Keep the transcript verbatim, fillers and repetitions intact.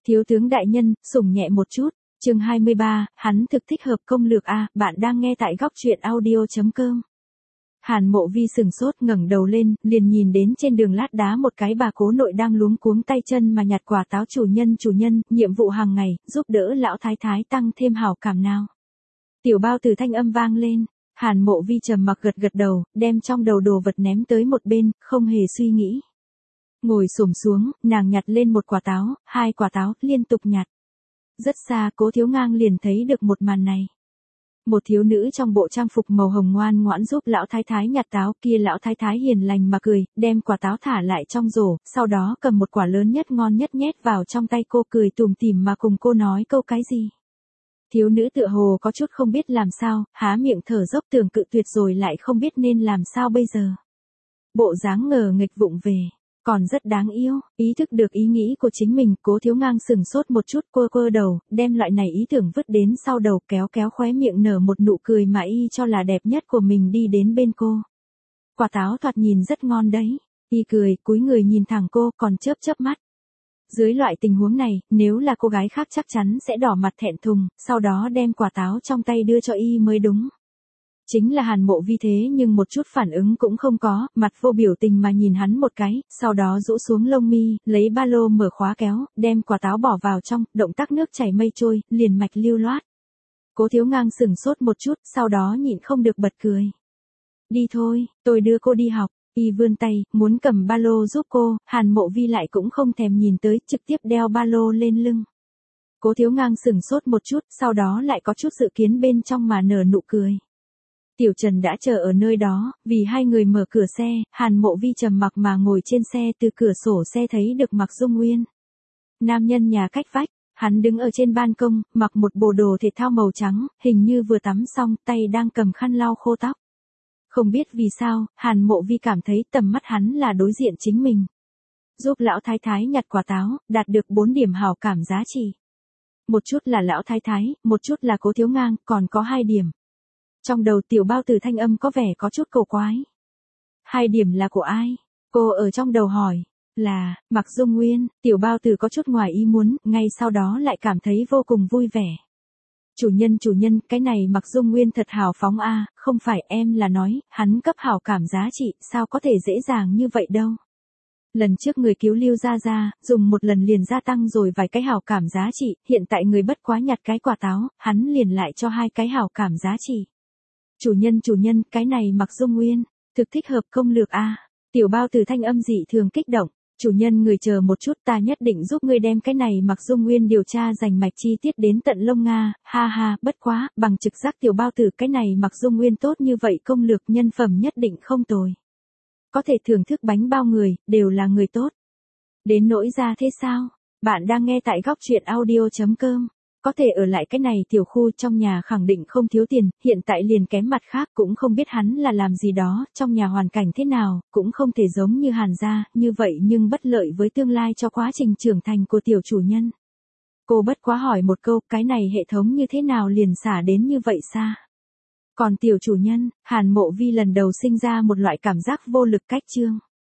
Thiếu tướng đại nhân, sủng nhẹ một chút. Chương hai mươi ba, hắn thực thích hợp công lược a, bạn đang nghe tại góc truyện audio chấm com. Hàn Mộ Vi sừng sốt ngẩng đầu lên, liền nhìn đến trên đường lát đá một cái bà cố nội đang luống cuống tay chân mà nhặt quả táo. Chủ nhân chủ nhân, nhiệm vụ hàng ngày, giúp đỡ lão thái thái tăng thêm hảo cảm nào. Tiểu Bao Tử thanh âm vang lên, Hàn Mộ Vi trầm mặc gật gật đầu, đem trong đầu đồ vật ném tới một bên, không hề suy nghĩ. Ngồi xổm xuống, nàng nhặt lên một quả táo, hai quả táo, liên tục nhặt. Rất xa Cố Thiếu Ngang liền thấy được một màn này. Một thiếu nữ trong bộ trang phục màu hồng ngoan ngoãn giúp lão thái thái nhặt táo, kia lão thái thái hiền lành mà cười, đem quả táo thả lại trong rổ, sau đó cầm một quả lớn nhất ngon nhất nhét vào trong tay cô, cười tủm tỉm mà cùng cô nói câu cái gì. Thiếu nữ tựa hồ có chút không biết làm sao, há miệng thở dốc tưởng cự tuyệt rồi lại không biết nên làm sao bây giờ. Bộ dáng ngờ nghịch vụng về, còn rất đáng yêu. Ý thức được ý nghĩ của chính mình, Cố Thiếu Ngang sừng sốt một chút, quơ quơ đầu, đem loại này ý tưởng vứt đến sau đầu, kéo kéo khóe miệng nở một nụ cười mà y cho là đẹp nhất của mình, đi đến bên cô. Quả táo thoạt nhìn rất ngon đấy. Y cười, cúi người nhìn thẳng cô, còn chớp chớp mắt. Dưới loại tình huống này, nếu là cô gái khác chắc chắn sẽ đỏ mặt thẹn thùng, sau đó đem quả táo trong tay đưa cho y mới đúng. Chính là Hàn Mộ Vi thế nhưng một chút phản ứng cũng không có, mặt vô biểu tình mà nhìn hắn một cái, sau đó rũ xuống lông mi, lấy ba lô mở khóa kéo, đem quả táo bỏ vào trong, động tác nước chảy mây trôi, liền mạch lưu loát. Cố Thiếu Ngang sừng sốt một chút, sau đó nhịn không được bật cười. Đi thôi, tôi đưa cô đi học. Y vươn tay, muốn cầm ba lô giúp cô, Hàn Mộ Vi lại cũng không thèm nhìn tới, trực tiếp đeo ba lô lên lưng. Cố Thiếu Ngang sừng sốt một chút, sau đó lại có chút dự kiến bên trong mà nở nụ cười. Tiểu Trần đã chờ ở nơi đó, vì hai người mở cửa xe, Hàn Mộ Vi trầm mặc mà ngồi trên xe, từ cửa sổ xe thấy được Mạc Dung Nguyên. Nam nhân nhà cách vách, hắn đứng ở trên ban công, mặc một bộ đồ thể thao màu trắng, hình như vừa tắm xong, tay đang cầm khăn lau khô tóc. Không biết vì sao, Hàn Mộ Vi cảm thấy tầm mắt hắn là đối diện chính mình. Giúp lão thái thái nhặt quả táo, đạt được bốn điểm hảo cảm giá trị. Một chút là lão thái thái, một chút là Cố Thiếu Ngang, còn có hai điểm. Trong đầu Tiểu Bao Tử thanh âm có vẻ có chút cầu quái. Hai điểm là của ai? Cô ở trong đầu hỏi. Là, Mạc Dung Nguyên. Tiểu Bao Tử có chút ngoài ý muốn, ngay sau đó lại cảm thấy vô cùng vui vẻ. Chủ nhân chủ nhân, cái này Mạc Dung Nguyên thật hào phóng a, à, không phải em là nói, hắn cấp hảo cảm giá trị, sao có thể dễ dàng như vậy đâu. Lần trước người cứu Lưu Gia Gia, dùng một lần liền gia tăng rồi vài cái hảo cảm giá trị, hiện tại người bất quá nhặt cái quả táo, hắn liền lại cho hai cái hảo cảm giá trị. Chủ nhân chủ nhân, cái này Mạc Dung Nguyên, thực thích hợp công lược a. À. Tiểu Bao Tử thanh âm dị thường kích động. Chủ nhân người chờ một chút, ta nhất định giúp ngươi đem cái này Mạc Dung Nguyên điều tra rành mạch chi tiết đến tận lông Nga, ha ha, bất quá, bằng trực giác Tiểu Bao Tử cái này Mạc Dung Nguyên tốt như vậy công lược nhân phẩm nhất định không tồi. Có thể thưởng thức bánh bao người, đều là người tốt. Đến nỗi ra thế sao? Bạn đang nghe tại góc truyện audio chấm com. Có thể ở lại cái này tiểu khu, trong nhà khẳng định không thiếu tiền, hiện tại liền kém mặt khác, cũng không biết hắn là làm gì đó, trong nhà hoàn cảnh thế nào, cũng không thể giống như Hàn gia, như vậy nhưng bất lợi với tương lai cho quá trình trưởng thành của tiểu chủ nhân. Cô bất quá hỏi một câu, cái này hệ thống như thế nào liền xả đến như vậy xa? Còn tiểu chủ nhân, Hàn Mộ Vi lần đầu sinh ra một loại cảm giác vô lực cách chương.